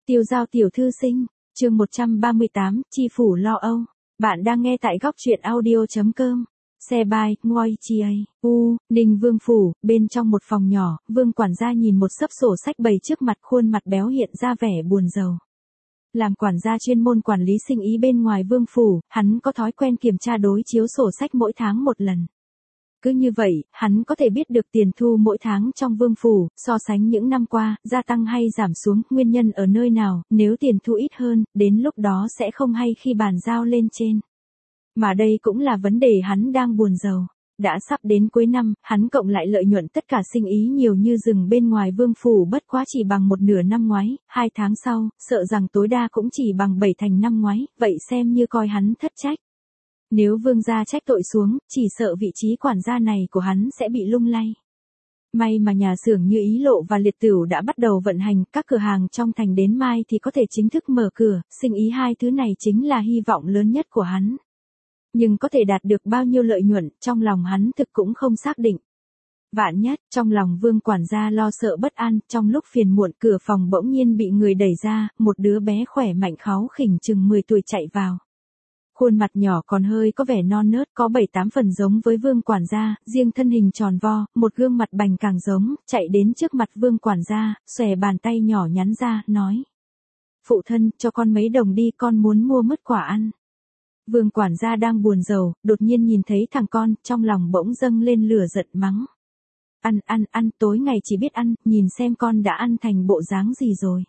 Tiêu Giao tiểu thư sinh, chương 138, Chi phủ lo âu. Bạn đang nghe tại góc truyện audio.com. Xe bài, ngoi chi ấy, Ninh Vương phủ, bên trong một phòng nhỏ, Vương quản gia nhìn một xấp sổ sách bày trước mặt, khuôn mặt béo hiện ra vẻ buồn rầu. Làm quản gia chuyên môn quản lý sinh ý bên ngoài Vương phủ, hắn có thói quen kiểm tra đối chiếu sổ sách mỗi tháng một lần. Cứ như vậy, hắn có thể biết được tiền thu mỗi tháng trong Vương phủ, so sánh những năm qua, gia tăng hay giảm xuống, nguyên nhân ở nơi nào, nếu tiền thu ít hơn, đến lúc đó sẽ không hay khi bàn giao lên trên. Mà đây cũng là vấn đề hắn đang buồn rầu. Đã sắp đến cuối năm, hắn cộng lại lợi nhuận tất cả sinh ý nhiều như rừng bên ngoài Vương phủ bất quá chỉ bằng một nửa năm ngoái, 2 tháng sau, sợ rằng tối đa cũng chỉ bằng 7 thành năm ngoái, vậy xem như coi hắn thất trách. Nếu Vương gia trách tội xuống, chỉ sợ vị trí quản gia này của hắn sẽ bị lung lay. May mà nhà xưởng Như Ý Lộ và Liệt Tửu đã bắt đầu vận hành, các cửa hàng trong thành đến mai thì có thể chính thức mở cửa, sinh ý hai thứ này chính là hy vọng lớn nhất của hắn. Nhưng có thể đạt được bao nhiêu lợi nhuận, trong lòng hắn thực cũng không xác định. Vạn nhất, trong lòng Vương quản gia lo sợ bất an, trong lúc phiền muộn cửa phòng bỗng nhiên bị người đẩy ra, một đứa bé khỏe mạnh kháu khỉnh chừng 10 tuổi chạy vào. Khuôn mặt nhỏ còn hơi có vẻ non nớt, có 7-8 phần giống với Vương quản gia, riêng thân hình tròn vo, một gương mặt bành càng giống, chạy đến trước mặt Vương quản gia, xòe bàn tay nhỏ nhắn ra, nói. Phụ thân, cho con mấy đồng đi, con muốn mua mứt quả ăn. Vương quản gia đang buồn rầu, đột nhiên nhìn thấy thằng con, trong lòng bỗng dâng lên lửa giận mắng. Ăn, tối ngày chỉ biết ăn, nhìn xem con đã ăn thành bộ dáng gì rồi.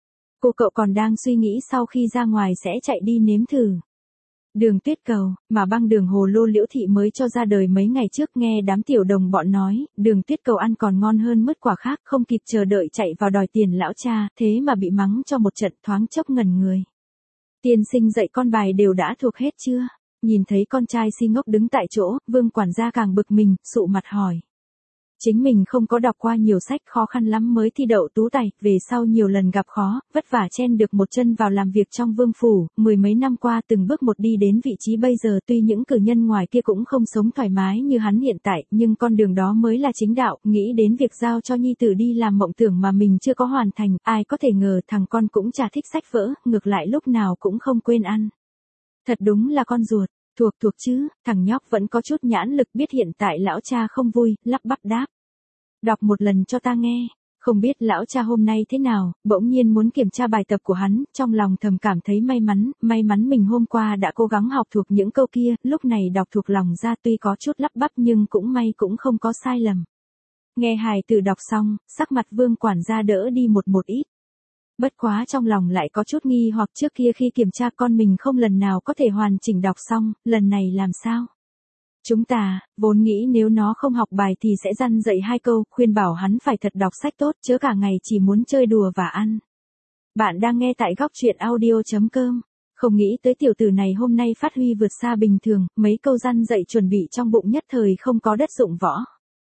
Cậu còn đang suy nghĩ sau khi ra ngoài sẽ chạy đi nếm thử. Đường Tuyết Cầu, mà băng đường hồ lô Liễu thị mới cho ra đời mấy ngày trước, nghe đám tiểu đồng bọn nói, đường Tuyết Cầu ăn còn ngon hơn mứt quả khác, không kịp chờ đợi chạy vào đòi tiền lão cha, thế mà bị mắng cho một trận, thoáng chốc ngẩn người. Tiên sinh dạy con bài đều đã thuộc hết chưa? Nhìn thấy con trai si ngốc đứng tại chỗ, Vương quản gia càng bực mình, sụ mặt hỏi. Chính mình không có đọc qua nhiều sách, khó khăn lắm mới thi đậu tú tài, về sau nhiều lần gặp khó, vất vả chen được một chân vào làm việc trong Vương phủ, 10 mấy năm qua từng bước một đi đến vị trí bây giờ, tuy những cử nhân ngoài kia cũng không sống thoải mái như hắn hiện tại, nhưng con đường đó mới là chính đạo, nghĩ đến việc giao cho nhi tử đi làm mộng tưởng mà mình chưa có hoàn thành, ai có thể ngờ thằng con cũng chả thích sách vỡ, ngược lại lúc nào cũng không quên ăn. Thật đúng là con ruột. Thuộc chứ, thằng nhóc vẫn có chút nhãn lực, biết hiện tại lão cha không vui, lắp bắp đáp. Đọc một lần cho ta nghe, không biết lão cha hôm nay thế nào, bỗng nhiên muốn kiểm tra bài tập của hắn, trong lòng thầm cảm thấy may mắn mình hôm qua đã cố gắng học thuộc những câu kia, lúc này đọc thuộc lòng ra tuy có chút lắp bắp nhưng cũng may cũng không có sai lầm. Nghe hài tử đọc xong, sắc mặt Vương quản gia đỡ đi một ít. Bất quá trong lòng lại có chút nghi hoặc, trước kia khi kiểm tra con mình không lần nào có thể hoàn chỉnh đọc xong, lần này làm sao? Chúng ta, vốn nghĩ nếu nó không học bài thì sẽ dặn dạy 2 câu, khuyên bảo hắn phải thật đọc sách tốt, chớ cả ngày chỉ muốn chơi đùa và ăn. Bạn đang nghe tại góc truyện audio.com. Không nghĩ tới tiểu tử này hôm nay phát huy vượt xa bình thường, mấy câu dặn dạy chuẩn bị trong bụng nhất thời không có đất dụng võ.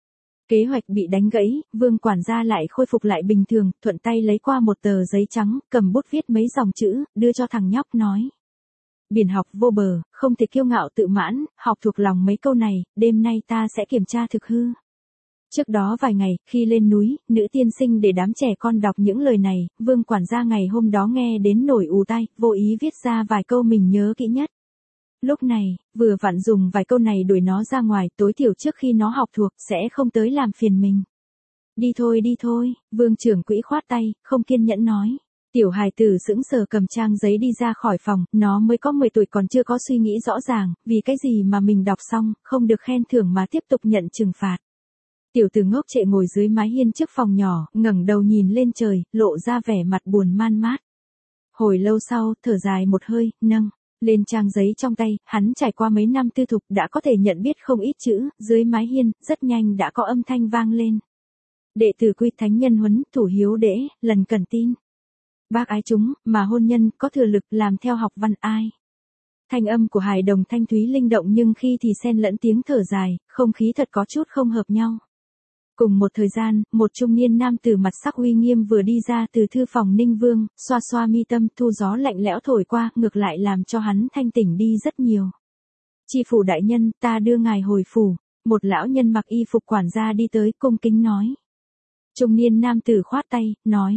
Kế hoạch bị đánh gãy, Vương quản gia lại khôi phục lại bình thường, thuận tay lấy qua một tờ giấy trắng, cầm bút viết mấy dòng chữ, đưa cho thằng nhóc nói. Biển học vô bờ, không thể kiêu ngạo tự mãn, học thuộc lòng mấy câu này, đêm nay ta sẽ kiểm tra thực hư. Trước đó vài ngày, khi lên núi, nữ tiên sinh để đám trẻ con đọc những lời này, Vương quản gia ngày hôm đó nghe đến nổi ù tai, vô ý viết ra vài câu mình nhớ kỹ nhất. Lúc này, vừa vặn dùng vài câu này đuổi nó ra ngoài, tối thiểu trước khi nó học thuộc, sẽ không tới làm phiền mình. Đi thôi, Vương trưởng quỹ khoát tay, không kiên nhẫn nói. Tiểu hài tử sững sờ cầm trang giấy đi ra khỏi phòng, nó mới có 10 tuổi còn chưa có suy nghĩ rõ ràng, vì cái gì mà mình đọc xong, không được khen thưởng mà tiếp tục nhận trừng phạt. Tiểu tử ngốc trệ ngồi dưới mái hiên trước phòng nhỏ, ngẩng đầu nhìn lên trời, lộ ra vẻ mặt buồn man mát. Hồi lâu sau, thở dài một hơi, nâng lên trang giấy trong tay, hắn trải qua mấy năm tư thục đã có thể nhận biết không ít chữ, dưới mái hiên, rất nhanh đã có âm thanh vang lên. Đệ tử quy thánh nhân huấn, thủ hiếu đễ, lần cần tin. Bác ái chúng, mà hôn nhân, có thừa lực, làm theo học văn ai. Thanh âm của hài đồng thanh thúy linh động nhưng khi thì xen lẫn tiếng thở dài, không khí thật có chút không hợp nhau. Cùng một thời gian, một trung niên nam tử mặt sắc uy nghiêm vừa đi ra từ thư phòng Ninh Vương, xoa xoa mi tâm, thu gió lạnh lẽo thổi qua, ngược lại làm cho hắn thanh tỉnh đi rất nhiều. Chi phủ đại nhân, ta đưa ngài hồi phủ. Một lão nhân mặc y phục quản gia đi tới, cung kính nói. Trung niên nam tử khoát tay, nói.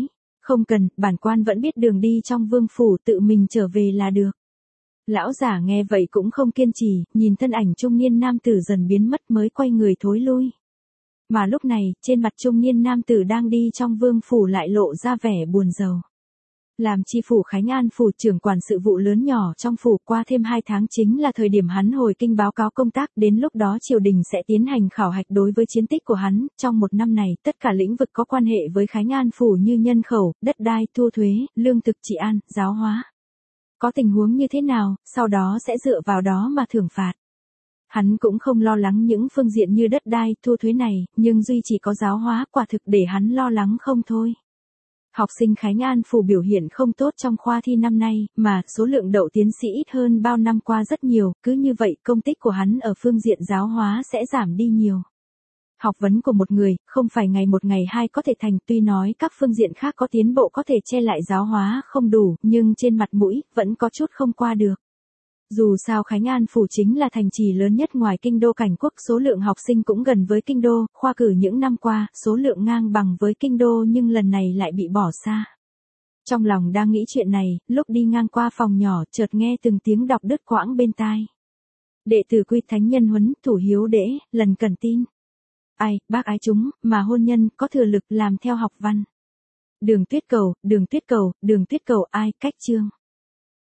Không cần, bản quan vẫn biết đường đi trong vương phủ, tự mình trở về là được. Lão giả nghe vậy cũng không kiên trì, nhìn thân ảnh trung niên nam tử dần biến mất mới quay người thối lui. Mà lúc này, trên mặt trung niên nam tử đang đi trong vương phủ lại lộ ra vẻ buồn rầu. Làm chi phủ Khánh An phủ trưởng quản sự vụ lớn nhỏ trong phủ, qua thêm 2 tháng chính là thời điểm hắn hồi kinh báo cáo công tác, đến lúc đó triều đình sẽ tiến hành khảo hạch đối với chiến tích của hắn. Trong 1 năm này, tất cả lĩnh vực có quan hệ với Khánh An phủ như nhân khẩu, đất đai, thu thuế, lương thực, trị an, giáo hóa. Có tình huống như thế nào, sau đó sẽ dựa vào đó mà thưởng phạt. Hắn cũng không lo lắng những phương diện như đất đai, thu thuế này, nhưng duy chỉ có giáo hóa quả thực để hắn lo lắng không thôi. Học sinh Khánh An phủ biểu hiện không tốt trong khoa thi năm nay, mà số lượng đậu tiến sĩ ít hơn bao năm qua rất nhiều, cứ như vậy công tích của hắn ở phương diện giáo hóa sẽ giảm đi nhiều. Học vấn của một người, không phải ngày một ngày hai có thể thành, tuy nói các phương diện khác có tiến bộ có thể che lại giáo hóa không đủ, nhưng trên mặt mũi, vẫn có chút không qua được. Dù sao Khánh An phủ chính là thành trì lớn nhất ngoài kinh đô cảnh quốc, số lượng học sinh cũng gần với kinh đô, khoa cử những năm qua, số lượng ngang bằng với kinh đô nhưng lần này lại bị bỏ xa. Trong lòng đang nghĩ chuyện này, lúc đi ngang qua phòng nhỏ, chợt nghe từng tiếng đọc đứt quãng bên tai. Đệ tử Quy Thánh Nhân Huấn, thủ hiếu đễ, lần cần tin. Ai, bác ái chúng, mà hôn nhân, có thừa lực làm theo học văn. Đường tuyết cầu, ai, cách chương.